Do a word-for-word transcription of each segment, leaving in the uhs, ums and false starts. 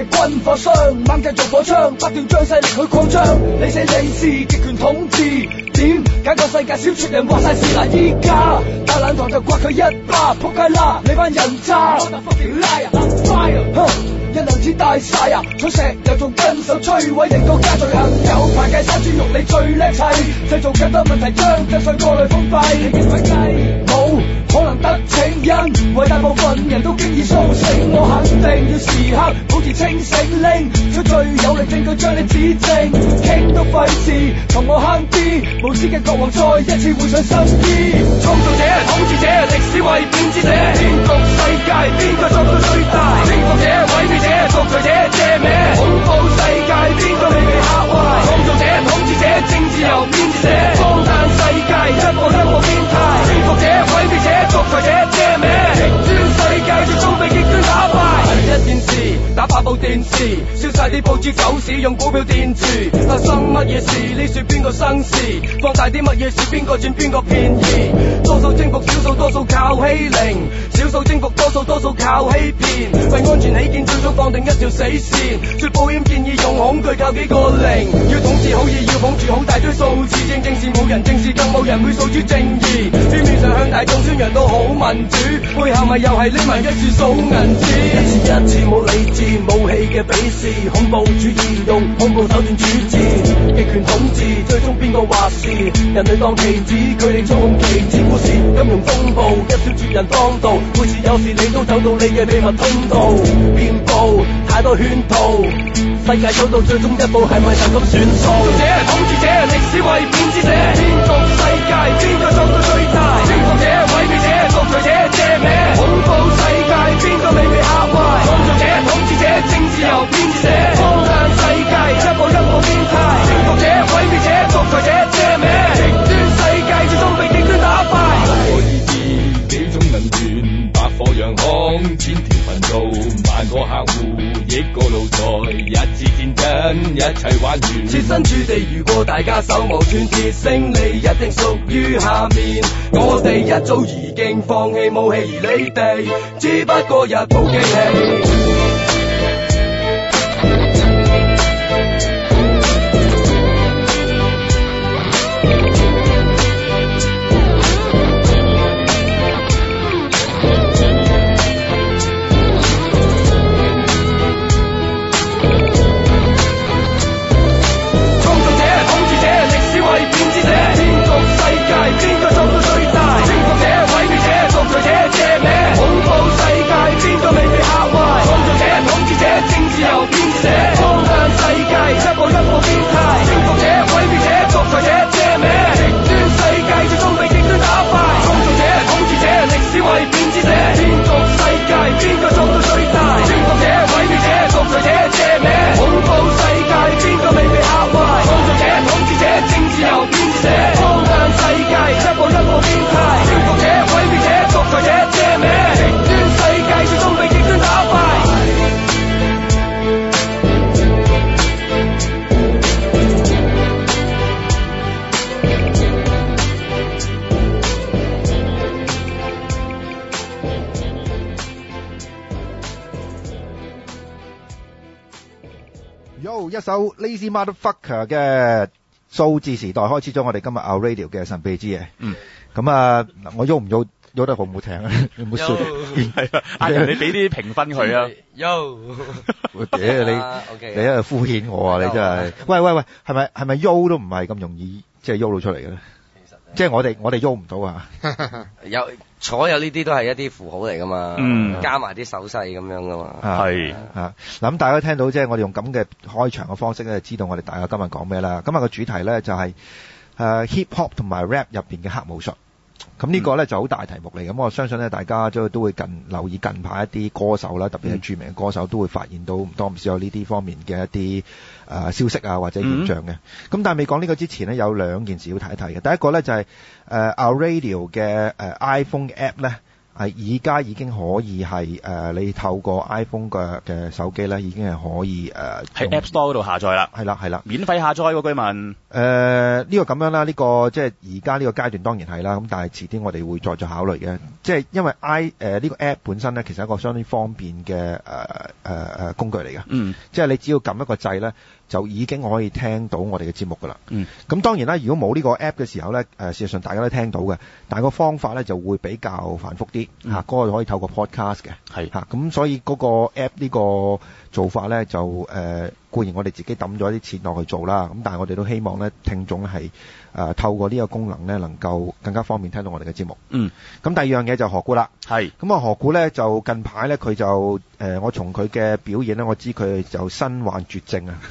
嘅軍火商，猛製造火槍，不斷將勢力去擴張。你死你事，極權統治，點解個世界小撮人話晒事嗱？依家大冷堂就刮佢一巴，仆街啦！你班人渣，一兩錢大晒啊！取石又仲跟手摧毀人國家罪行，有排計生豬肉你最叻砌，製造更多問題將真相過濾封閉。你認為計冇可能得逞，因為大部分人都經已甦醒。我肯定要時刻保持清醒，拎出最有力證據將你指正，傾都費事同我慳啲，無知嘅國王再一次會上新衣。創造者、統治者、歷史為變之者，顛覆世界邊個作到最大？征服者、毀滅者、獨裁者、借名恐怖世界邊個未被嚇壞？創造者、統治者、政治由編織者，荒誕世界一步一步變態。征服者、毀滅者、獨裁者、借名極端世界最終被極端打敗。一件事打爆部電視，燒晒啲報紙走市，用股票墊住。發生乜嘢事？呢說邊個生事？放大啲乜嘢事？邊個佔邊個便宜？多數征服少數，多數靠欺凌；少數征服多數，多數靠欺騙。為安全起見，最早放定一條死線。說保險建議用恐懼靠幾個零。要統治好嘢，要捧住好大堆數字。正正是冇人正視，更冇人會訴諸正義。表面上向大眾宣揚到好民主，背後咪又係匿埋一處數銀紙。一次一次冇理智武器嘅比試，恐怖主義用恐怖手段主戰，極權統治最終邊個話事？人類當棋子，佢哋操控棋子故事。金融風暴一小撮人當道，每次有事你都走到你嘅秘密通道，遍佈太多圈套，世界走到最終一步係咪就咁算數？創造者、統治者、歷史為變之者，顛覆世界邊個作到最大？征服者、毀滅者、獨裁者、借名恐怖世界邊個未被嚇壞？創造者、統治者、政治由編織者，荒誕世界一步一步變態。征服者、毀滅者、獨裁者、借名極端世界最終被極端打敗。可以知幾種能源，百貨洋行，千條頻道，萬個客戶，億個奴才，一次戰爭，一切玩完。設身處地，如果大家手無寸鐵，勝利一定屬於下面。我哋一早已經放棄武器，而你哋只不過一部機器。邊個做到最大？征服者、毀滅者、獨裁者、借名恐怖世界邊個未被嚇壞？創造者、統治者、政治由編織者，荒誕世界一步一步變態。征服者、毀滅者、獨裁者、借名極端世界最終被極端打敗。創造者、統治者、歷史為編織者，顛覆世界邊個做到最大？征服者、毀滅者、獨裁者、借名恐怖世界邊個未被嚇壞？創造者、統治者、政治由編織者，荒誕世界一步一步變態。征服者、毀滅者、獨裁者、借名極端世界最終被極端打敗。 Yo， 一首 Lazy Motherfucker 嘅數字時代開始咗我哋今日 Our Radio 嘅神秘之夜。嗯，咁啊，我喐唔喐喐得好唔好聽啊？有冇笑？係啊，阿人你俾啲評分佢啊。Yo， 屌你，你喺度敷衍我啊！你真係。喂喂喂，係咪係咪喐都唔係咁容易，即係喐到出嚟嘅咧？即係我哋我哋喐唔到啊！ 有所有呢啲都係一啲符號嚟噶嘛，嗯，加埋啲手勢咁樣噶嘛， 係啊。嗱咁大家聽到即係我哋用咁嘅開場嘅方式咧，知道我哋大家今日講咩啦。今日嘅主題咧就係誒 hip hop 同埋 rap 入邊嘅黑武術。咁呢個咧就好大題目嚟，咁我相信咧大家都都會近留意近排一啲歌手啦，特別係著名嘅歌手都會發現到唔多唔少有呢啲方面嘅一啲誒、呃、消息啊或者現象嘅。咁、嗯、但係未講呢個之前呢，有兩件事要睇一睇嘅。第一個咧就係、是、誒、呃、Our Radio 嘅誒、呃、iPhone app 咧， 係而家已經可以係誒、呃，你透過 iPhone 嘅嘅手機咧，已經係可以誒喺、呃、 App Store 嗰度下載啦。係啦係啦， 免費下載喎，居民。 誒、呃、呢、這個咁樣啦，呢、這個即係而家呢個階段當然係啦，咁但係遲啲我哋會再再考慮嘅。即係因為 i 誒、呃、呢、這個 App 本身咧，其實係一個相當方便嘅誒誒誒工具嚟嘅。嗯。即係你只要撳一個掣咧，就已經可以聽到我哋嘅節目㗎啦。嗯。咁當然啦，如果冇呢個 App 嘅時候咧，誒、呃、事實上大家都聽到嘅，但係個方法咧就會比較繁複啲嚇，嗰、嗯、個可以透過 podcast 嘅，係嚇，咁所以嗰個 app 呢個做法咧就誒、呃、固然我哋自己抌咗啲錢落去做啦，咁但係我哋都希望咧聽眾係誒、呃、透過呢個功能咧能夠更加方便聽到我哋嘅節目。嗯，咁第二樣嘢就何故啦，係咁啊何故咧就近排咧佢就誒、呃、我從佢嘅表現咧我知佢就身患絕症啊，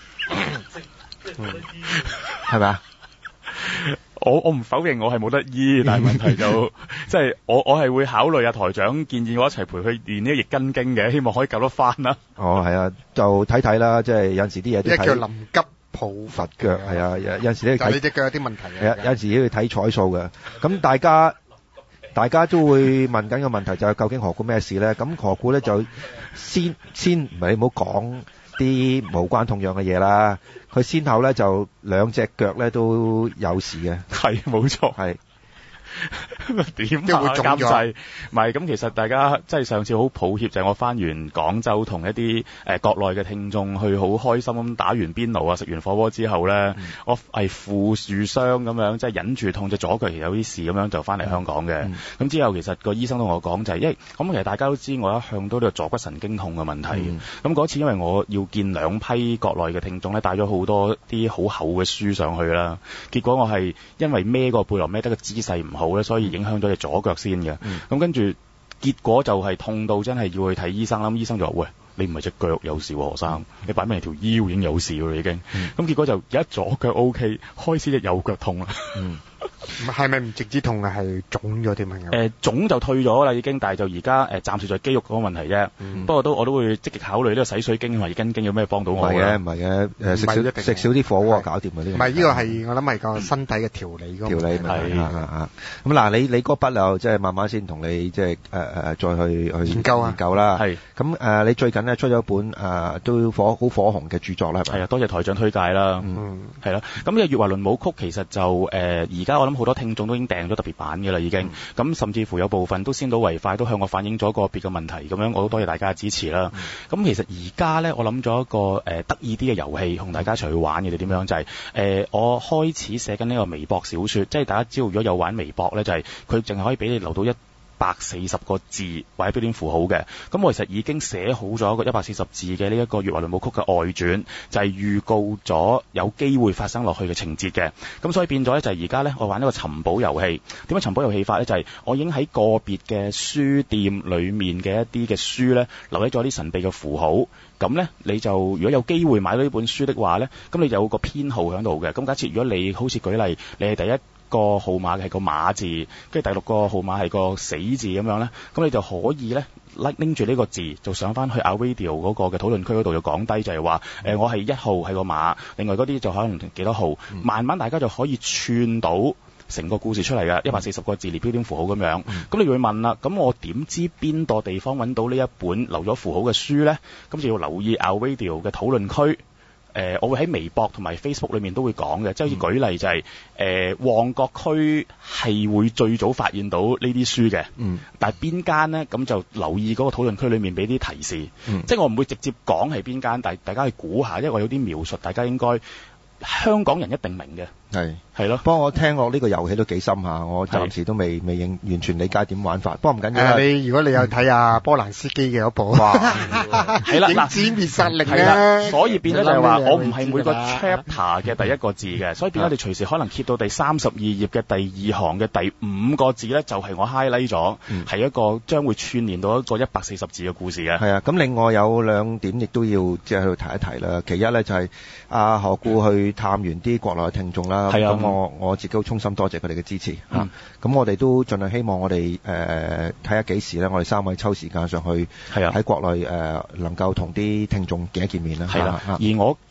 係咪啊？ 我我唔否認我係冇得醫，但係問題就即係我我係會考慮啊台長建議我一齊陪佢練呢個易筋經嘅，希望可以救得翻啦。 哦，係啊，就睇睇啦，即係有陣時啲嘢都睇。 一叫臨急抱佛腳， 係啊，有有陣時都要睇。 你隻腳有啲問題嘅。 係啊，有陣時都要睇彩數嘅。咁大家大家都會問緊個問題就係究竟何故咩事咧？咁何故咧就先先唔係你唔好講啲無關痛癢嘅嘢啦。佢先後咧就兩隻腳咧都有事嘅， 係冇錯，係點都會中咗。監製唔係咁，其實大家即係上次好抱歉，就係、是、我翻完廣州同一啲誒、呃、國內嘅聽眾去好開心咁打完邊爐啊，食完火鍋之後咧、嗯，我係負樹傷咁樣，即係忍住痛隻左腳有啲事咁樣就翻嚟香港嘅。咁、嗯、之後其實個醫生同我講就係、是，因為咁其實大家都知我一向都有坐骨神經痛嘅問題。咁、嗯、嗰次因為我要見兩批國內嘅聽眾咧，帶咗好多啲好厚嘅書上去啦，結果我係因為孭個背囊孭得個姿勢唔好咧，所以影響咗隻左腳先嘅。咁、嗯、跟住結果就係痛到真係要去睇醫生啦。醫生就話：喂，你唔係隻腳有事喎，何生，你擺明條腰已經有事㗎啦已經。咁、嗯、結果就而家左腳 O K， 開始隻右腳痛啦。嗯係咪唔直接痛啊？係腫咗啲問題？ 誒腫就退咗啦已經，但係就而家誒暫時就係肌肉嗰個問題啫、嗯。不過都我都會積極考慮呢個洗水經同埋易筋經有咩幫到我嘅？唔係嘅， 唔係嘅，誒食少食少啲火鍋搞掂嗰啲。 唔係呢個係我諗係個身體嘅調理嗰個調理問題啊。咁嗱，你你嗰筆又即係慢慢先同你即係誒誒再去去研究啊研究啦。係咁誒，你最近咧出咗一本誒、呃、都火好火紅嘅著作啦，係咪？ 係啊，多謝台長推介啦。嗯，係啦。咁呢個《月華輪舞曲》其實就誒而家我諗好多聽眾都已經訂咗特別版嘅啦，已經咁、嗯、甚至乎有部分都先睹為快，都向我反映咗個別嘅問題，咁樣我都多謝大家嘅支持啦。咁、嗯、其實而家咧，我諗咗一個誒、呃、得意啲嘅遊戲，同大家一齊去玩嘅，你點樣就係、是、誒、呃、我開始寫緊呢個微博小說，即係大家知道如果有玩微博咧，就係佢淨係可以俾你留到一百四十個字或者標點符號嘅。咁我其實已經寫好咗一個一百四十字嘅呢一個《月華輪舞曲》嘅外傳，就係、是、預告咗有機會發生落去嘅情節嘅。咁所以變咗咧，就係而家咧，我玩一個尋寶遊戲。點樣尋寶遊戲法咧？就係、是、我已經喺個別嘅書店裏面嘅一啲嘅書咧，留低咗啲神秘嘅符號。咁咧，你就如果有機會買到呢本書的話咧，咁你就有個編號喺度嘅。咁假設如果你好似舉例，你係第一個號碼係個馬字，跟住第六個號碼係個死字咁樣咧，咁你就可以咧拎住呢個字就上翻去 Our Radio 嗰個嘅討論區嗰度，就講低就係話誒我係一號係個馬，另外嗰啲就可能幾多號、嗯，慢慢大家就可以串到成個故事出嚟嘅，一百四十個字列標點符號咁樣。咁、嗯、你會問啦，咁我點知邊個地方揾到呢一本留咗符號嘅書咧？咁就要留意 Our Radio 嘅討論區。誒、呃，我會喺微博同埋 Facebook 裏面都會講嘅，即係好似舉例就係、是、誒、呃、旺角區係會最早發現到呢啲書嘅，嗯，但係邊間呢？咁就留意嗰個討論區裏面俾啲提示，嗯，即係我唔會直接講係邊間，但係大家去估下，因為我有啲描述，大家應該香港人一定明嘅。係係咯，不過我聽落呢個遊戲都幾深下，我暫時都未未認完全理解點玩法。不過唔緊要啦。 你如果你有睇下波蘭斯基嘅嗰部，哇，係啦，影子滅殺令咧， 所以變咗就係話我唔係每個 chapter 嘅第一個字嘅，所以變咗你隨時可能揭到第三十二頁嘅第二行嘅第五個字咧，就係我 highlight 咗，係一個將會串連到一個一百四十字嘅故事嘅。係啊，咁另外有兩點亦都要即係喺度提一提啦。其一咧就係阿何故去探完啲國內嘅聽眾啦。係啊，咁我我自己好衷心多謝佢哋嘅支持嚇。咁、嗯啊、我哋都盡量希望我哋誒睇下幾時咧，我哋三位抽時間上去，係啊，喺國內誒、呃、能夠同啲聽眾見一見面啦。係啦、啊啊，而我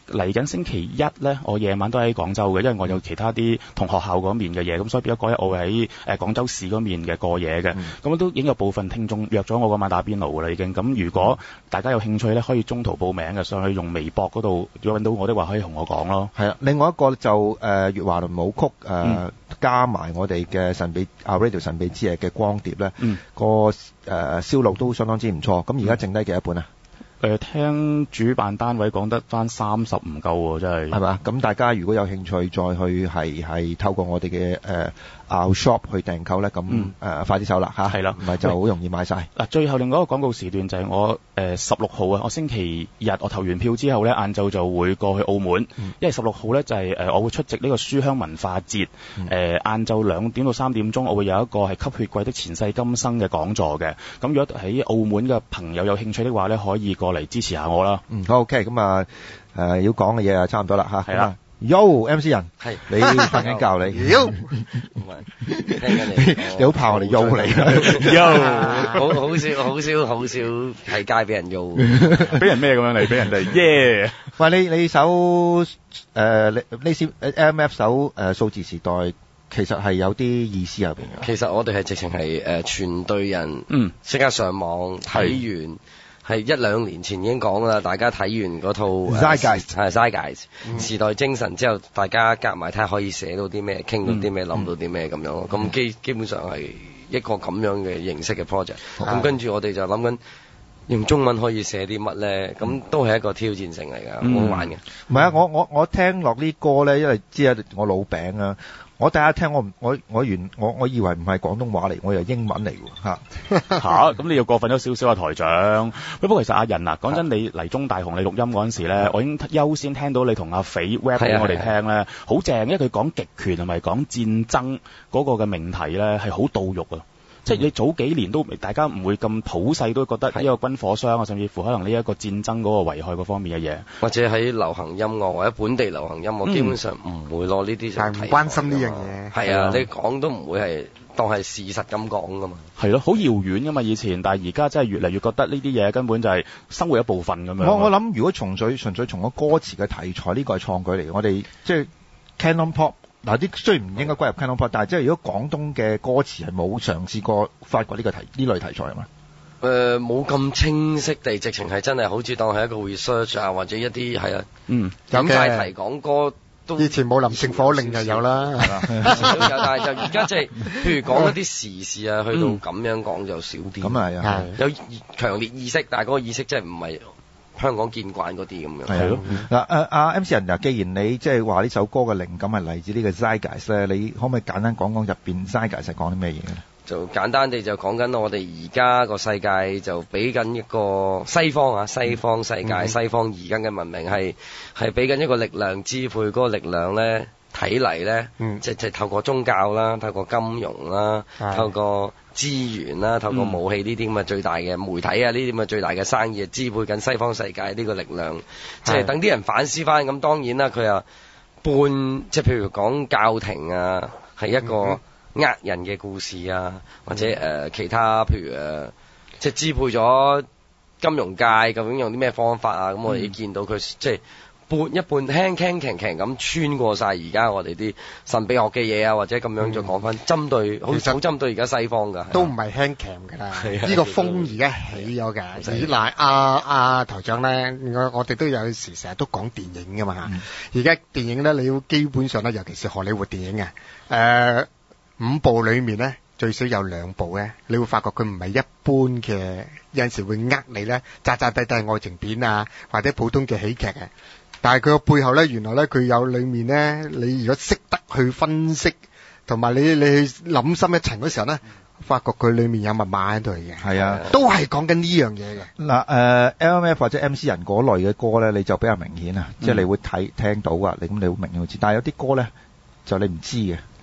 嚟緊星期一咧，我夜晚都喺廣州嘅，因為我有其他啲同學校嗰面嘅嘢，咁所以變咗嗰日我會喺誒廣州市嗰面嘅過夜嘅。咁、嗯、都已經有部分聽眾約咗我嗰晚打邊爐㗎啦，已經。咁如果大家有興趣咧，可以中途報名嘅，上去用微博嗰度，如果揾到我的話，可以同我講咯。 係啊，另外一個就誒粵華倫舞曲誒、呃嗯、加埋我哋嘅神秘啊 Radio 神秘之夜嘅光碟咧，嗯、個誒、呃、銷路都相當之唔錯。咁而家剩低幾多本啊？ 誒、呃，聽主辦單位講得翻三十唔夠喎，真係。係嘛？ 咁大家如果有興趣再去係係透過我哋嘅誒 Our Shop 去訂購咧，咁誒、嗯呃、快啲手啦嚇。係啦，唔係就好容易買晒。嗱，最後另外一個廣告時段就係我誒十六號啊，我星期日我投完票之後咧，晏晝就會過去澳門，嗯、因為十六號咧就係、是、誒、呃、我會出席呢個書香文化節，誒晏晝兩點到三點鐘，我會有一個係吸血鬼的前世今生嘅講座嘅。咁如果喺澳門嘅朋友有興趣的話咧，可以過嚟支持下我啦。嗯，好 OK，咁啊誒要講嘅嘢啊差唔多啦嚇。係啦。Yo M C 人，係你瞓緊覺你，Yo，唔係聽緊你，你好怕我哋 Yo 你，Yo， 好好少好少好少喺街俾人 Yo， 俾人咩咁樣嚟？俾人哋 Yeah， 喂你你首誒呢呢先 M F 首誒數字時代，其實係有啲意思入邊嘅。 其實我哋係直情係誒全隊人，嗯，即刻上網睇完。係一兩年前已經講啦，大家睇完嗰套《Zeitgeist》係《Zeitgeist》時代精神之後，大家夾埋睇下可以寫到啲咩，傾到啲咩，諗、嗯、到啲咩咁樣咯。咁、嗯、基基本上係一個咁樣嘅形式嘅 project。咁跟住我哋就諗緊用中文可以寫啲乜咧？咁都係一個挑戰性嚟㗎，好、嗯、好玩嘅。 唔係啊，我我我聽落啲歌咧，因為知啊，我老餅啊。我第一聽我唔我我原我我以為唔係廣東話嚟，我以為英文嚟喎嚇嚇，咁你又過分咗少少啊台長。不過其實阿仁啊，講真，你嚟中大同你錄音嗰陣時咧，我已經優先聽到你同阿肥 rap 俾我哋聽咧，好正，因為佢講極權同埋講戰爭嗰個嘅命題咧係好到肉啊。即係你早幾年都大家唔會咁普世都覺得呢個軍火商啊，甚至乎可能呢一個戰爭嗰個危害嗰方面嘅嘢， 或者喺流行音樂或者本地流行音樂，嗯、基本上唔會攞呢啲嚟唔關心呢樣嘢。 係啊，你講都唔會係當係事實咁講噶嘛。 係咯，好遙遠噶嘛以前，但係而家真係越嚟越覺得呢啲嘢根本就係生活一部分咁樣。 我我諗如果純粹純粹從個歌詞嘅題材，呢、呢個係創舉嚟嘅。我哋即係 Canon Pop。嗱，啲雖然唔應該歸入 Canon Pop，但係即係如果廣東嘅歌詞係冇嘗試過發掘呢個題呢類題材係嘛？ 誒，冇咁清晰地，直情係真係好似當係一個 research 啊，或者一啲係啊，嗯，咁大題講歌都以前冇林聖火令就有啦，係嘛？ 以前都有，但係就而家即係譬如講一啲時事啊，去到咁樣講就少啲。咁啊係啊，有強烈意識，但係嗰個意識真係唔係香港見慣嗰啲咁樣。 係咯。嗱，誒阿 M C 人嗱，既然你即係話呢首歌嘅靈感係嚟自呢個 Zeitgeist 咧，你可唔可以簡單講講入邊 Zeitgeist 係講啲咩嘢咧？ 就簡單地就講緊我哋而家個世界就俾緊一個西方啊，西方世界、嗯、西方而家嘅文明係係俾緊一個力量支配，嗰個力量咧睇嚟咧，即係透過宗教啦，透過金融啦，透過資源啦，透過武器呢啲咁嘅最大嘅媒體啊，呢啲咁嘅最大嘅生意支配緊西方世界呢個力量，即係等啲人反思翻。咁當然啦，佢又半即係譬如講教廷啊，係一個呃人嘅故事啊，或者誒、呃、其他譬如誒、呃、即係支配咗金融界究竟用啲咩方法啊？咁我哋見到佢、嗯、即係半一半輕輕輕輕咁穿過晒而家我哋啲神秘學嘅嘢啊，或者咁樣再講翻針對好好針對而家西方㗎， 都唔係輕輕㗎啦。呢個風而家起咗㗎。嗱阿阿台長咧，我我哋都有時成日都講電影㗎嘛。而家、嗯、電影咧，你要基本上咧，尤其是荷里活電影啊，誒、呃。五部裏面咧，最少有兩部咧，你會發覺佢唔係一般嘅，有陣時會呃你咧，扎扎地地愛情片啊，或者普通嘅喜劇啊。但係佢個背後咧，原來咧佢有裏面咧，你如果識得去分析，同埋你你去諗深一層嗰時候咧，發覺佢裏面有密碼喺度嘅。係啊，都係講緊呢樣嘢嘅。嗱，誒 L M F 或者 M C 人嗰類嘅歌咧，你就比較明顯啊，嗯、即係你會睇聽到啊，你咁你好明顯會知。但係有啲歌咧，就你唔知嘅。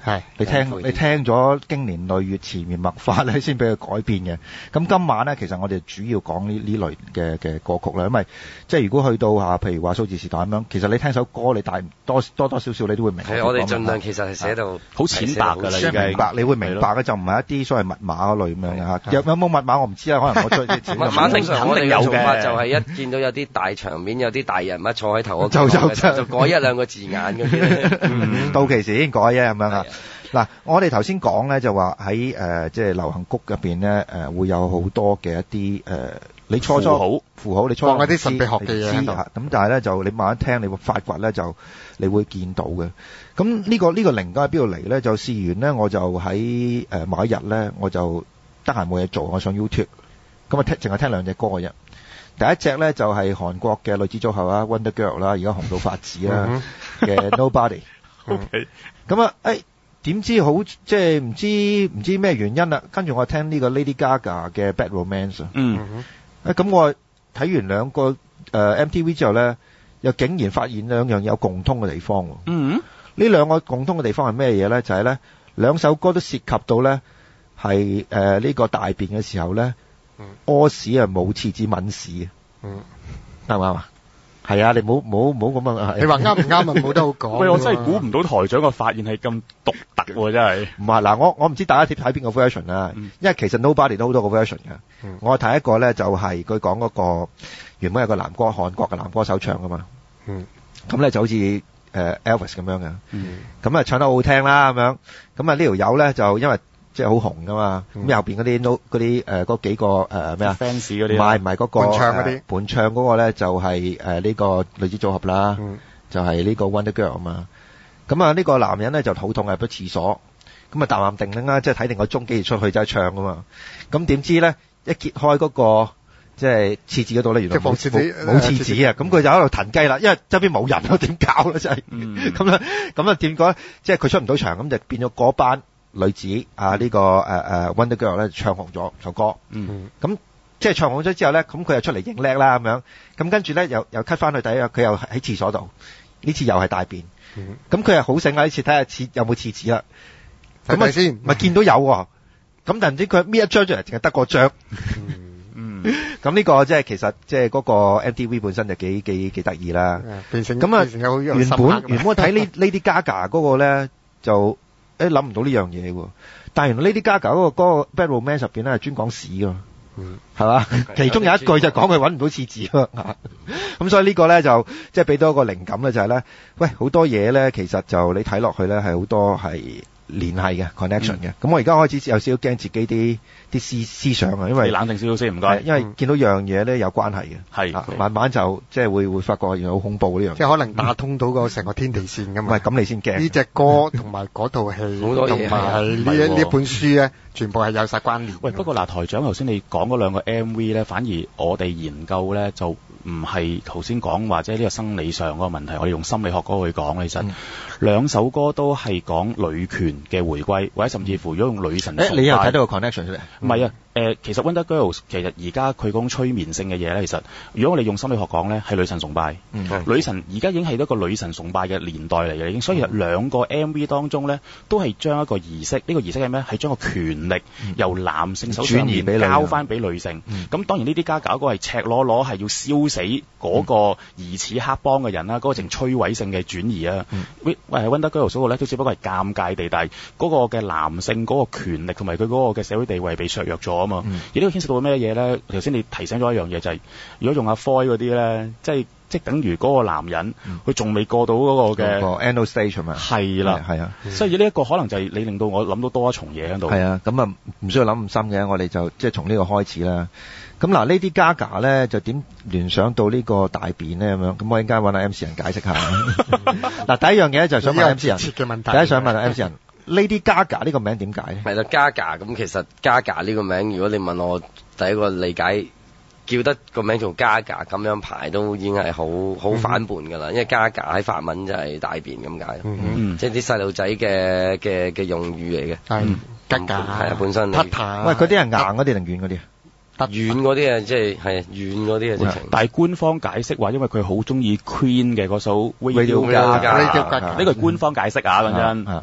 係你聽你聽咗經年累月纏綿默發咧，先俾佢改變嘅。咁今晚咧，其實我哋主要講呢呢類嘅嘅歌曲啦，因為即係如果去到嚇，譬如話數字時代咁樣，其實你聽首歌，你大多多多少少你都會明。 係我哋盡量其實係寫到好淺白㗎啦， 即係明白，你會明白嘅就唔係一啲所謂密碼嗰類咁樣嘅嚇。有有冇密碼我唔知啊，可能我出啲密碼通常我哋嘅做法就係一見到有啲大場面，有啲大人物坐喺頭嗰個就就就改一兩個字眼嗰啲， 到期時先改啫咁樣啊。嗱，我哋頭先講咧就話喺誒即係流行曲入邊咧誒會有好多嘅一啲誒、呃、你初初符號符號你初放嗰啲神秘學嘅嘢喺度， 咁但係咧就你慢慢聽你會發掘咧就你會見到嘅。咁呢、呢個呢、呢個靈感喺邊度嚟咧？就試完咧我就喺誒、呃、某一日咧我就得閒冇嘢做，我上 YouTube 咁啊聽淨係聽兩隻歌嘅啫。第一隻咧就係、是、韓國嘅女子組合啊 Wonder Girl 啦，而家紅到發紫啦嘅 Nobody。 OK， 咁啊誒。點知好即係唔知唔知咩原因啦？跟住我聽呢個 Lady Gaga 嘅 Bad Romance 啊。 嗯。 誒咁我睇完兩個誒、呃、M T V 之後咧，又竟然發現兩樣有共通嘅地方喎。 嗯。 呢兩個共通嘅地方係咩嘢咧？就係、是、咧兩首歌都涉及到咧係誒呢個大便嘅時候咧，屙屎啊冇廁紙抿屎。嗯。啱唔啱啊？係啊，你唔好唔好唔好咁啊！ 你話啱唔啱啊？冇得好講。 喂，我真係估唔到台長個發現係咁獨特喎，真係。 唔係嗱，我我唔知大家睇睇邊個 version 啦、嗯，因為其實 Nobody 都好多個 version 嘅、嗯。我睇一個咧就係佢講嗰個原本有個男歌韓國嘅男歌手唱噶嘛。嗯。咁咧就好似誒 Elvis 咁樣嘅。嗯。咁啊唱得好好聽啦咁樣。咁啊呢條友咧就因為即係好紅噶嘛。咁、嗯、右邊嗰啲 no 嗰啲誒嗰幾個誒咩啊 fans 嗰啲。 唔係唔係嗰個。 伴唱嗰啲。 伴唱嗰個咧就係誒呢個女子組合啦。嗯。就係、是、呢個 Wonder Girl 啊嘛。咁啊呢個男人咧就肚痛入咗廁所。咁啊淡淡定定啦，即係睇定個鐘幾時出去就係唱噶嘛。咁點知咧一揭開嗰、那個即係廁紙嗰度咧，原來冇冇廁紙啊！咁佢就喺度騰雞啦，因為側邊冇人咯，點搞咧真係。咁咧咁啊點講？即係佢出唔到場，咁就變咗嗰班女子啊呢、這個誒誒、uh, Wonder Girl 咧唱紅咗首歌。嗯。咁即係唱紅咗之後咧，咁佢又出嚟認叻啦咁樣。咁跟住咧又又 cut 翻去第一日，佢又喺廁所度。呢次又係大便。咁佢係好醒啊！呢次睇下廁有冇廁紙啦。咁咪先，咪見到有喎、哦。咁但唔知佢搣一張出嚟，淨係得個張。嗯，咁呢個即係其實即係嗰個 M T V 本身就幾幾幾得意啦。咁啊，原本原本睇呢 Lady Gaga 嗰個咧就誒諗唔到呢樣嘢喎。但係原來 Lady Gaga 嗰個嗰個 Bad Romance 入邊咧係專講屎㗎。嗯，係嘛？其中有一句就講佢揾唔到廁紙咯。咁所以呢個咧就即係俾到一個靈感咧，就係咧，喂好多嘢咧，其實就你睇落去咧係好多係聯繫嘅 connection 嘅。咁、嗯、我而家開始有少少驚自己啲啲思思想啊，因為你冷靜少少先，唔該。 因為見到樣嘢咧有關係嘅，係、啊、慢慢就即係會會發覺原來好恐怖呢樣。 即係可能打通到個成個天地線㗎嘛。 唔係咁你先驚。呢隻歌同埋嗰套戲，同埋係呢一呢本書咧，全部係有晒關聯。 喂，不過嗱，台長頭先你講嗰兩個 M V 咧，反而我哋研究咧就唔係頭先講或者呢個生理上嗰個問題，我哋用心理學嗰個去講。其實、嗯、兩首歌都係講女權嘅回歸，或者甚至乎如果用女神崇拜， 誒你又睇到個 connection 出嚟？ 唔係啊，誒、呃、其實 Wonder Girls 其實而家佢講催眠性嘅嘢咧，其實如果我哋用心理學講咧，係女神崇拜。嗯、女神而家已經係一個女神崇拜嘅年代嚟嘅，已經。所以兩個 M V 當中咧，都係將一個儀式，呢、這個儀式係咩？係將個權力由男性手上面交翻俾女性。咁、嗯、當然呢啲家搞嗰個係赤裸裸係要燒死嗰個疑似黑幫嘅人啦，嗰、那個淨摧毀性嘅轉移啊。喂、嗯、Wonder Girls 嗰個咧都只不過係尷尬地帶，嗰、那個嘅男性嗰個權力同埋佢嗰個嘅社會地位被削弱咗啊嘛。而呢個牽涉到咩嘢咧？頭先你提醒咗一樣嘢就係、是，如果用阿 Foy 嗰啲咧，即係即係等於嗰個男人，佢仲未過到嗰個嘅 anal stage 係咪？ 係啦，係啊。所以呢一個可能就係你令到我諗到多一重嘢喺度。係啊， 咁啊唔需要諗咁深嘅，我哋就即係從呢個開始啦。咁嗱，呢啲 Gaga 咧就點聯想到呢個大便咧咁樣？咁我陣間揾阿 M C 人解釋下。嗱，第一樣嘢就係想問 M C 人，第一想問阿 M C 人。Lady Gaga 呢個名點解咧？ 係啦，Gaga 咁其實 Gaga 呢個名，如果你問我第一個理解，叫得個名做 Gaga 咁樣排都已經係好好反叛㗎啦、嗯。因為 Gaga 喺法文就係大便咁解，嗯、即係啲細路仔嘅嘅嘅用語嚟嘅。係 Gaga 係啊，本身。 喂，嗰啲係硬嗰啲定軟嗰啲啊？ 軟嗰啲啊，即係係軟嗰啲啊，直情。 但係官方解釋話，因為佢好中意 Queen 嘅嗰首 Radio Gaga，呢個係官方解釋啊，講真。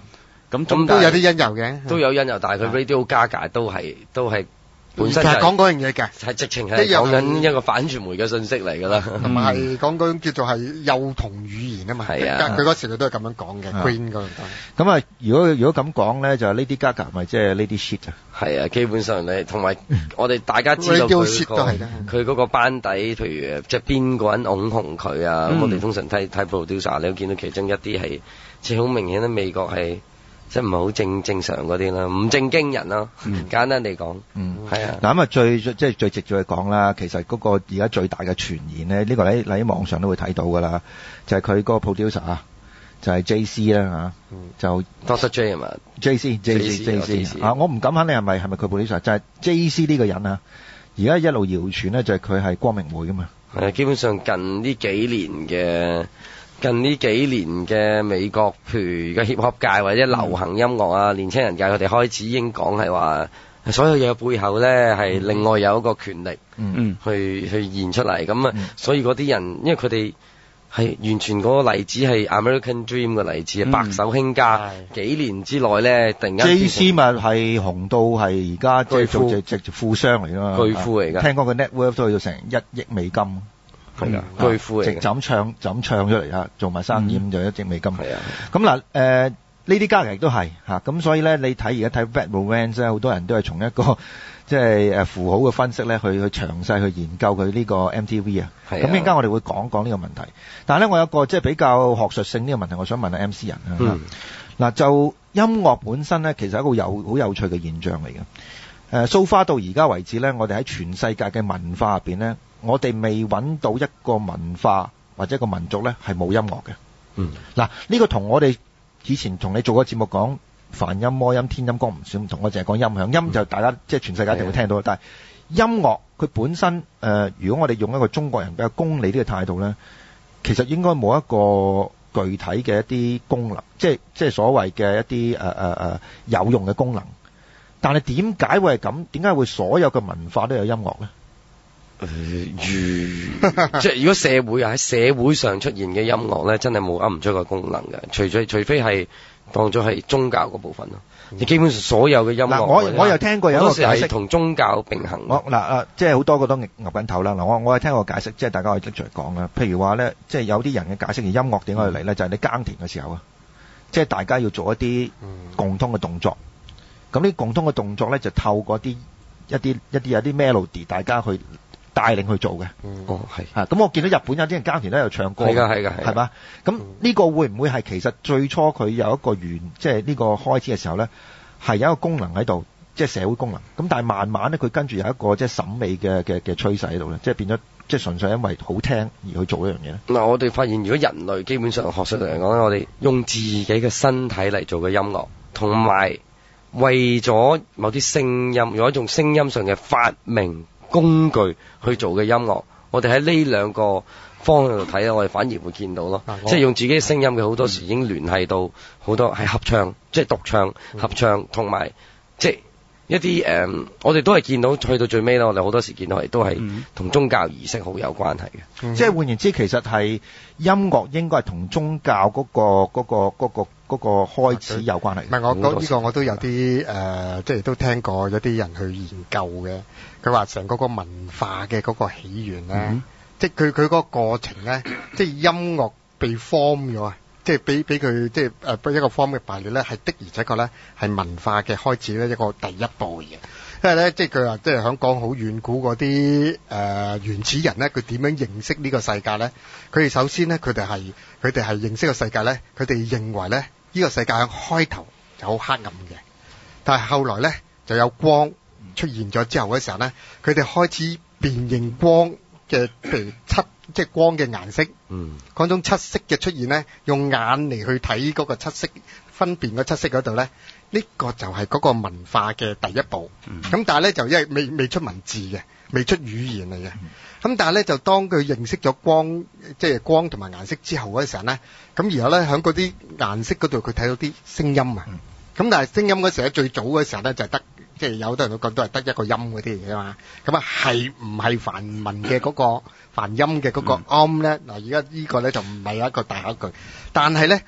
咁咁都有啲因由嘅， 都有因由，但係佢 Radio Gaga 都係都係。本身就係講嗰樣嘢嘅， 係直情係講緊一個反傳媒嘅信息嚟㗎啦， 同埋係講嗰種叫做係幼童語言啊嘛。係啊，佢嗰時佢都係咁樣講嘅 ，Queen 嗰度。 咁啊，如果如果咁講咧，就係 Lady Gaga 咪即係 Lady Shit 啊。 係啊，基本上咧，同埋我哋大家知道佢個佢嗰個班底，譬如即係邊個人擁紅佢啊，咁、嗯、我哋通常睇睇 producer，你都見到其中一啲係即係好明顯咧，美國係。即係唔係好正正常嗰啲啦，唔正經人咯、嗯，簡單地講，嗯，係啊。嗱咁啊，最即係最直接去講啦，其實嗰個而家最大嘅傳言咧，呢、呢個喺喺網上都會睇到㗎啦，就係佢嗰個 producer 啊，就係 J C 啦嚇，就 Doctor J 啊嘛 ，J C J C J C 啊，我唔敢肯定係咪係咪佢 producer，就係 J C 呢個人啊，而家一路謠傳咧就係佢係光明會㗎嘛， 係啊，基本上近呢幾年嘅。近呢幾年嘅美國，譬如嘅 hip hop 界或者流行音樂啊、嗯、年輕人界，佢哋開始已經講係話，所有嘢背後咧係另外有一個權力，嗯，去去現出嚟。咁啊、嗯，所以嗰啲人，因為佢哋係完全嗰個例子係 American Dream 嘅例子，嗯、白手興家，幾年之內咧突然間 J C 咪係紅到係而家即係做直直直富商嚟㗎嘛， 巨富嚟㗎， 聽講個 net worth 都去到成一億美金。 係啊，巨富嚟嘅， 直就咁唱就咁唱出嚟嚇，做埋生意咁、嗯、就一億美金。係啊，咁嗱誒，呢啲家人亦都係嚇，咁所以咧，你睇而家睇 Bad Romance 咧，好多人都係從一個即係誒符號嘅分析咧，去去詳細去研究佢呢個 M T V 啊。係啊。咁陣間我哋會講講呢個問題，但係咧，我有個即係比較學術性呢個問題，我想問下 M C 人啊。嗱、嗯，就音樂本身咧，其實係一個有好有趣嘅現象嚟嘅。誒，so far到而家為止咧，我哋喺全世界嘅文化入邊咧。我哋未揾到一個文化或者一個民族咧係冇音樂嘅。嗯，嗱呢個同我哋以前同你做個節目講梵音、魔音、天音、光唔算唔同，我淨係講音響。音就大家即係全世界一定會聽到，但係音樂佢本身誒、呃，如果我哋用一個中國人比較功利呢個態度咧，其實應該冇一個具體嘅一啲功能，即係即係所謂嘅一啲誒誒誒有用嘅功能。但係點解會係咁？點解會所有嘅文化都有音樂咧？ 誒、呃，如即係如果社會啊喺社會上出現嘅音樂咧，真係冇噏唔出個功能嘅，除咗除非係當咗係宗教嗰部分咯。你、嗯、基本上所有嘅音樂， 我我又聽過有一個解釋同宗教並行。 我嗱啊，即係好多個都岌緊頭啦。嗱，我我係聽過解釋，即係大家可以拎出嚟講啦。譬如話咧，即係有啲人嘅解釋，而音樂點解嚟咧，就係、是、你耕田嘅時候啊，即係大家要做一啲共通嘅動作。咁、嗯、呢共通嘅動作咧，就透過啲一啲一啲有啲 melody， 大家去。帶領去做嘅， 嗯，哦係， 啊，咁我見到日本有啲人耕田咧又唱歌， 係㗎係㗎係， 係嘛？咁呢個會唔會係其實最初佢有一個原，即係呢個開始嘅時候咧，係有一個功能喺度，即係社會功能。咁但係慢慢咧，佢跟住有一個即係審美嘅嘅嘅趨勢喺度咧，即係變咗，即係純粹因為好聽而去做一樣嘢咧。嗱， 我哋發現如果人類基本上學術嚟講咧，我哋用自己嘅身體嚟做嘅音樂，同埋為咗某啲聲音，有一種聲音上嘅發明工具去做嘅音樂，我哋喺呢兩個方向度睇咧，我哋反而會見到咯，即係用自己嘅聲音嘅好多時已經聯繫到好多係合唱，即係獨唱、合唱，同埋即係一啲誒、嗯，我哋都係見到去到最尾啦，我哋好多時見到係都係同宗教儀式好有關係嘅、嗯。 即係換言之，其實係音樂應該係同宗教嗰、嗰個嗰、嗰個嗰、嗰個嗰、嗰個開始有關係。 唔係，我講呢個我都有啲誒、呃，即係都聽過有啲人去研究嘅。佢話成個個文化嘅嗰個起源咧、嗯，即係佢佢嗰個過程咧，即係音樂被 form 咗啊，即係俾俾佢即係誒一個 form 嘅排列咧，係的而且確咧係文化嘅開始咧一個第一步嘅。因為咧，即係佢話即係響講好遠古嗰啲誒原始人咧，佢點樣認識呢個世界咧？佢哋首先咧，佢哋係佢哋係認識個世界咧，佢哋認為咧呢、呢個世界開頭就好黑暗嘅，但係後來咧就有光出現咗之後嘅時候咧，佢哋開始辨認光嘅，譬如七即係光嘅顏色，嗯，嗰種七色嘅出現咧，用眼嚟去睇嗰個七色，分辨個七色嗰度咧，呢、呢個就係嗰個文化嘅第一步。咁、嗯、但係咧就因為未未出文字嘅，未出語言嚟嘅。咁、嗯、但係咧就當佢認識咗光，即係光同埋顏色之後嗰時候咧，咁然後咧喺嗰啲顏色嗰度佢睇到啲聲音啊。咁、嗯、但係聲音嗰時候咧，最早嗰時候咧就係得。即係有好多人都覺得係得一個音嗰啲嘢啊嘛，咁啊係唔係梵文嘅嗰個梵音嘅嗰個 om 咧？嗱，而家呢個咧就唔係一個大考據，但係咧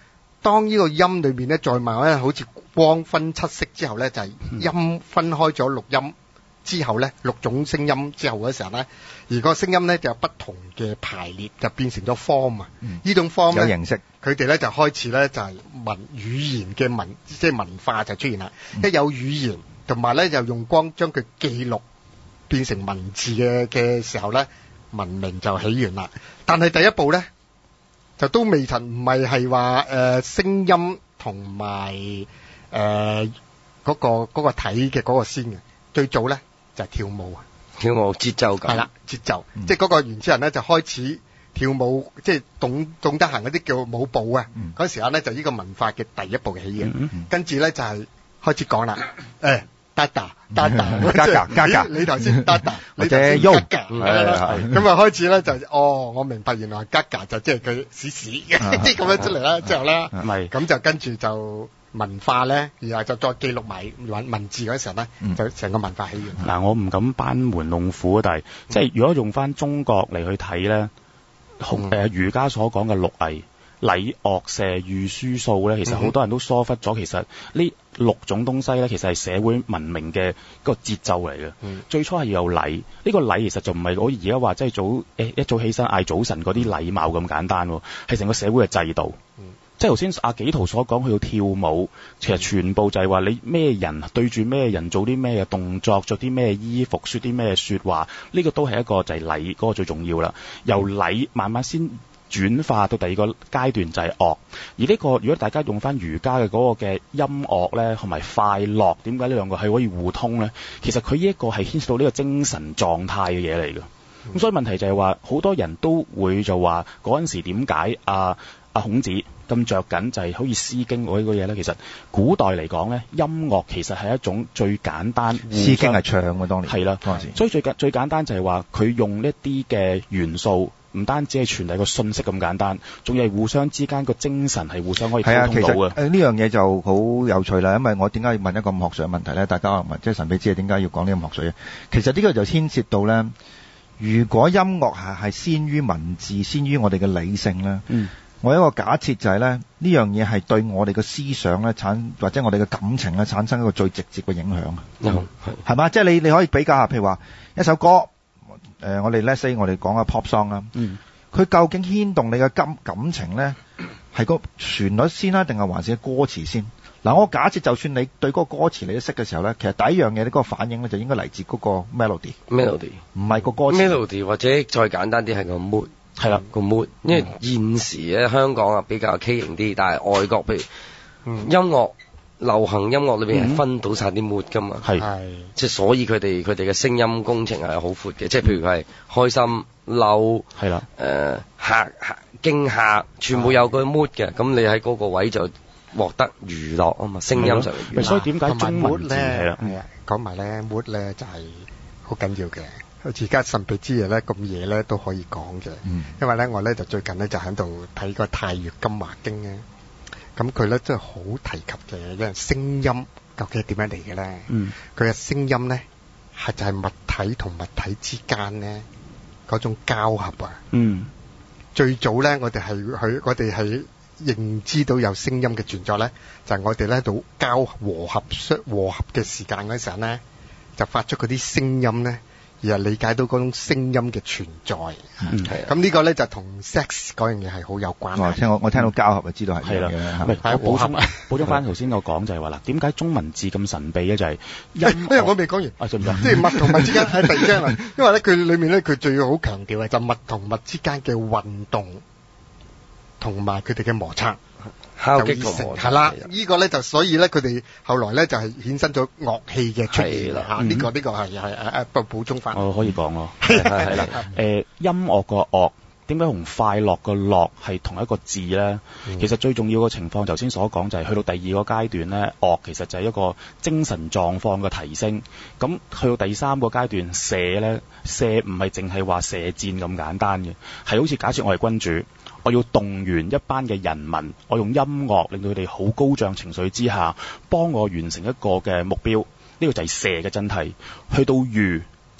當呢個音裏面咧再慢慢好似光分七色之後咧，就係、是、音分開咗六音之後咧，六種聲音之後嘅時候咧，而個聲音咧就有不同嘅排列，就變成咗 form 啊。呢、嗯、種 form 有形式， 佢哋咧就開始咧就係、是、文語言嘅文，即係文化就出現啦。一、嗯、有語言，同埋咧就用光將佢記錄變成文字嘅嘅時候咧，文明就起源啦。但係第一步咧，就都未曾唔係係話誒聲音同埋誒嗰個嗰、嗰個體嘅嗰個先嘅，最早咧就係、是、跳舞啊， 跳舞節奏感係啦， 節奏，嗯、即係嗰個原始人咧就開始跳舞，即係懂懂得行嗰啲叫舞步啊。嗰、嗯、時候咧就呢個文化嘅第一步起嘅，嗯嗯、跟住咧就係、是、開始講啦，誒。Dada Dada Gaga Gaga 你頭先 Dada 或者 Yo 咁啊開始咧就哦我明白原來 Gaga 就即係佢屎屎嘅即係咁樣出嚟啦之後咧咁就跟住就文化咧然後就再記錄埋文文字嗰時候咧、嗯、就成個文化起源。 嗱、嗯、我唔敢班門弄斧，但係、嗯、即係如果用翻中國嚟去睇咧，誒、嗯、儒家所講嘅六藝禮樂射御書數咧，其實好多人都疏忽咗。其實呢六種東西咧，其實係社會文明嘅個節奏嚟嘅。嗯、最初係要有禮，呢、呢個禮其實就唔係我而家話即係早誒一早起身嗌早晨嗰啲禮貌咁簡單，係成個社會嘅制度。嗯、即係頭先阿紀陶所講，佢要跳舞，其實全部就係話你咩人對住咩人做啲咩嘅動作，着啲咩衣服，說啲咩說話，呢、呢個都係一個就係禮嗰個最重要啦。由禮慢慢先轉化到第二個階段就係樂，而呢、這個如果大家用翻儒家嘅嗰個嘅音樂咧，同埋快樂，點解呢兩個係可以互通咧？其實佢呢一個係牽涉到呢個精神狀態嘅嘢嚟嘅。咁、嗯、所以問題就係話，好多人都會就話嗰陣時點解阿阿孔子咁着緊就係好似《詩經》嗰啲嘢咧？其實古代嚟講咧，音樂其實係一種最簡單，《 詩經》係唱嘅當年係啦，當時所以最簡最簡單就係話佢用一啲嘅元素。唔單止係傳遞個信息咁簡單，仲要係互相之間個精神係互相可以溝通到嘅。 誒呢樣嘢就好有趣啦，因為我點解要問一個咁學術嘅問題咧？大家可能問，即係神秘之夜點解要講呢個咁學術嘅？其實呢個就牽涉到咧，如果音樂係係先於文字，先於我哋嘅理性咧，嗯、我有一個假設就係咧，呢樣嘢係對我哋嘅思想咧產或者我哋嘅感情咧產生一個最直接嘅影響。嗯，係嘛？即係你你可以比較下，譬如話一首歌。誒、呃，我哋 let's say 我哋講下 pop song 啦，嗯，佢究竟牽動你嘅感感情咧，係個旋律先啦，定係還是歌詞先？嗱，我假設就算你對嗰個歌詞你都識嘅時候咧，其實第一樣嘢咧，嗰個反應咧就應該嚟自嗰個 melody，melody，唔係個歌詞 melody， 或者再簡單啲係個 mood，係啦個 mood，因為現時咧香港啊比較畸形啲，但係外國譬如、嗯、音樂。流行音樂裏邊係分到晒啲 mood 噶嘛，係、嗯，即係所以佢哋佢哋嘅聲音工程係好闊嘅，即係譬如係開心、嬲，係啦，誒嚇嚇驚嚇，全部有個 mood 嘅，咁你喺嗰個位就獲得娛樂啊嘛，聲音上嘅娛樂。 所以點解中文咧係啊，講埋咧 mood 咧就係好緊要嘅。好似而家神秘之夜咧咁夜咧都可以講嘅，嗯、因為咧我咧就最近咧就喺度睇個《太乙金華經》咧。咁佢咧真係好提及嘅，因為聲音究竟係點樣嚟嘅咧？嗯，佢嘅聲音咧係就係物體同物體之間咧嗰種交合啊。嗯，最早咧我哋係去我哋係認知到有聲音嘅存在咧，就係、是、我哋咧到交和合相和合嘅時間嗰陣時候咧，就發出嗰啲聲音咧。而係理解到嗰種聲音嘅存在，嗯，係。咁呢個咧就同 sex 嗰樣嘢係好有關係。哦，聽我我聽到交合就知道係咁嘅。係啦， 補充補充翻頭先我講就係話啦，點解中文字咁神秘咧？就係因為我未講完，啊，信唔信？即係物同物之間係突然之間啦，因為咧佢裏面咧佢最好強調嘅就物同物之間嘅運動同埋佢哋嘅摩擦。 敲擊同係啦，呢個咧就所以咧，佢哋後來咧就係衍生咗樂器嘅出現啦嚇。呢個呢個係係誒誒，不補充翻。 我可以講咯，係係啦。誒，音樂個樂點解同快樂個樂係同一個字咧？嗯、其實最重要嘅情況，頭先所講就係去到第二個階段咧，樂其實就係一個精神狀況嘅提升。咁去到第三個階段，射咧，射唔係淨係話射箭咁簡單嘅，係好似假設我係君主。我要動員一班嘅人民，我用音樂令到佢哋好高漲情緒之下，幫我完成一個嘅目標。呢、這個就係射嘅真諦。去到御，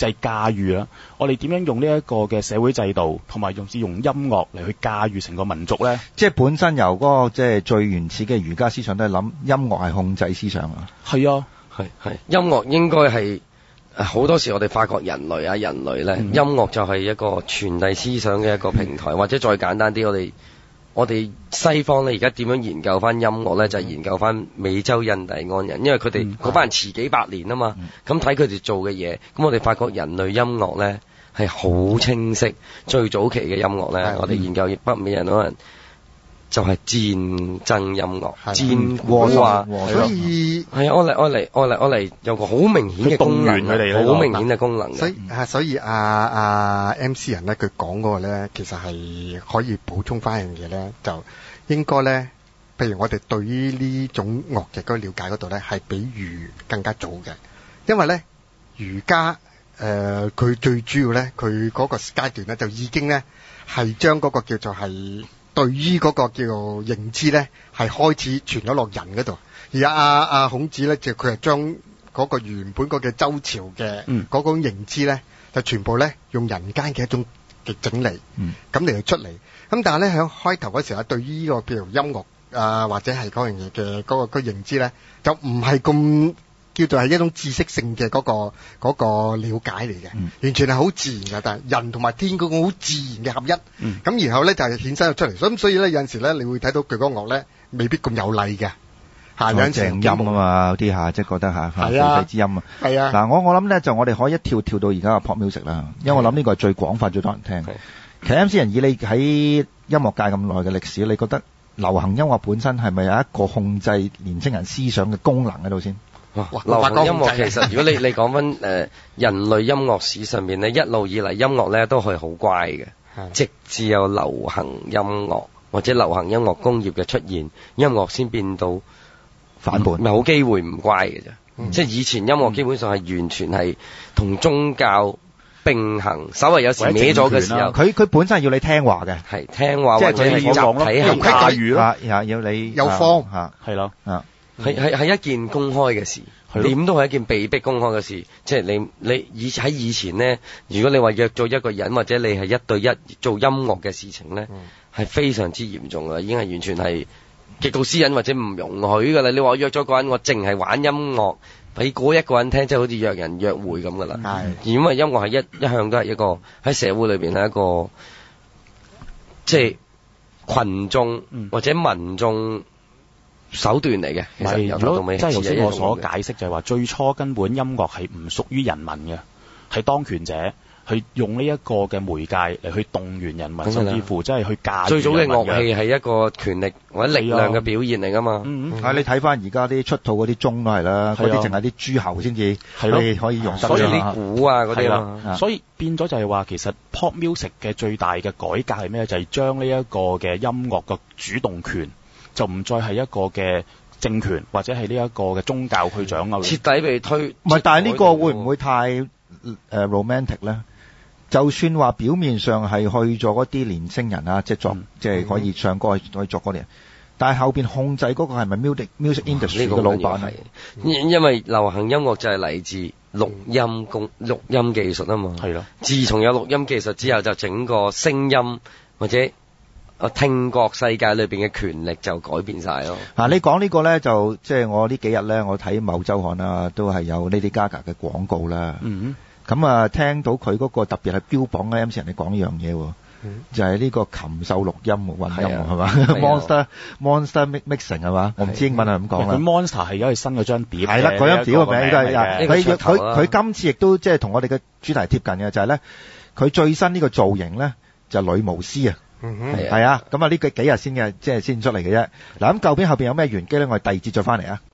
就係駕馭啦。我哋點樣用呢一個嘅社會制度，同埋用至用音樂嚟去駕馭成個民族咧？ 即係本身由嗰個即係最原始嘅儒家思想都係諗音樂係控制思想啊。 係啊， 係係音樂應該係好多時我哋發覺人類啊人類咧，嗯、音樂就係一個傳遞思想嘅一個平台，或者再簡單啲，我哋我哋西方咧而家點樣研究翻音樂咧，就係、是、研究翻美洲印第安人，因為佢哋嗰班人遲幾百年啊嘛，咁睇佢哋做嘅嘢，咁我哋發覺人類音樂咧係好清晰，最早期嘅音樂咧，我哋研究北美人可能就係戰爭音樂，戰鼓啊， 所以係啊，我嚟我嚟我嚟我嚟有個好明顯嘅功能，好明顯嘅功能。 所以啊，所以啊啊 M C 人咧，佢講嗰個咧，其實係可以補充翻一樣嘢咧，就應該咧，譬如我哋對於呢種樂嘅嗰個了解嗰度咧，係比儒更加早嘅，因為咧儒家誒佢最主要咧，佢嗰個階段咧就已經咧係將嗰個叫做係。對於嗰個叫做認知咧，係開始傳咗落人嗰度，而阿阿阿孔子咧，就佢係將嗰個原本嗰個周朝嘅嗰種認知咧，就全部咧用人間嘅一種嘅整理，咁嚟出嚟。咁但係咧喺開頭嗰時候，對於呢個譬如音樂啊或者係嗰樣嘢嘅嗰個嗰個認知咧，就唔係咁。叫做係一種知識性嘅嗰個嗰個了解嚟嘅，嗯、完全係好自然嘅，但係人同埋天嗰個好自然嘅合一，咁、嗯、然後咧就係衍生咗出嚟，咁所以咧有陣時咧你會睇到佢嗰個樂咧未必咁有力嘅，嚇有陣時正音啊嘛，有啲嚇即係覺得嚇係啊之音啊， 係啊嗱我我諗咧就我哋可以一跳跳到而家嘅 pop music 啦，因為我諗呢個係最廣泛最多人聽。其實 M C 人以你喺音樂界咁耐嘅歷史，你覺得流行音樂本身係咪有一個控制年青人思想嘅功能喺度先？ 哇！流行音樂其實，如果你你講翻誒人類音樂史上面咧，一路以嚟音樂咧都係好乖嘅，直至有流行音樂或者流行音樂工業嘅出現，音樂先變到反叛， 冇機會唔乖嘅啫。嗯、即係以前音樂基本上係完全係同宗教並行，稍微有時歪咗嘅時候， 佢佢本身係要你聽話嘅， 係聽話即係或者係集體係駕馭咯，要要你有方嚇，係咯啊。 係係係一件公開嘅事，點都係一件被逼公開嘅事。即係你你以喺以前呢，如果你話約咗一個人或者你係一對一做音樂嘅事情呢，係、嗯、非常之嚴重嘅，已經係完全係極度私隱或者唔容許㗎啦。你話我約咗個人，我淨係玩音樂俾嗰一個人聽，即係好似約人約會咁㗎啦。係、嗯，而因為音樂係一一向都係一個喺社會裏邊係一個即係群眾或者民眾手段嚟嘅，其實由頭到尾即係頭先我所解釋就係話，最初根本音樂係唔屬於人民嘅，係當權者去用呢一個嘅媒介嚟去動員人民，甚至乎即係去駕馭人民嘅。最早嘅樂器係一個權力或者力量嘅表現嚟㗎嘛。 嗯嗯，啊，你睇翻而家啲出土嗰啲鐘都係啦，嗰啲淨係啲諸侯先至可以可以用得。 所以啲鼓啊嗰啲啦， 所以變咗就係話，其實 pop music 嘅最大嘅改革係咩？就係將呢一個嘅音樂嘅主動權。就唔再係一個嘅政權或者係呢一個嘅宗教去掌握， 徹底被推。 唔係，但係呢個會唔會太誒、uh, romantic 咧？就算話表面上係去咗嗰啲年青人啊，即係作、嗯、即係可以唱歌、嗯、可以作歌嘅人，但係後邊控制嗰個係咪 music music industry 嘅老闆係？ 因因為流行音樂就係嚟自錄音工錄音技術啊嘛。係咯。自從有錄音技術之後，就整個聲音或者我聽覺世界裏邊嘅權力就改變晒咯。 嗱、啊，你講呢個咧，就即係我呢幾日咧，我睇某週刊啦，都係有 Lady Gaga 嘅廣告啦。嗯咁、嗯、啊，聽到佢嗰個特別係標榜嘅 M C 人哋講一樣嘢喎，嗯、就係呢個禽獸錄音混音係嘛 ？Monster Monster mixing 係嘛？我唔知英文係咁講啦。佢 Monster 係而家佢新嗰張碟。係啦， 嗰張碟個名都係。佢佢佢今次亦都即係同我哋嘅主題貼近嘅，就係咧，佢最新呢個造型咧就係、女巫師啊。嗯哼，係啊，咁啊呢個幾日先嘅，即係先出嚟嘅啫。嗱，咁究竟後邊有咩玄機咧？我哋第二節再翻嚟啊。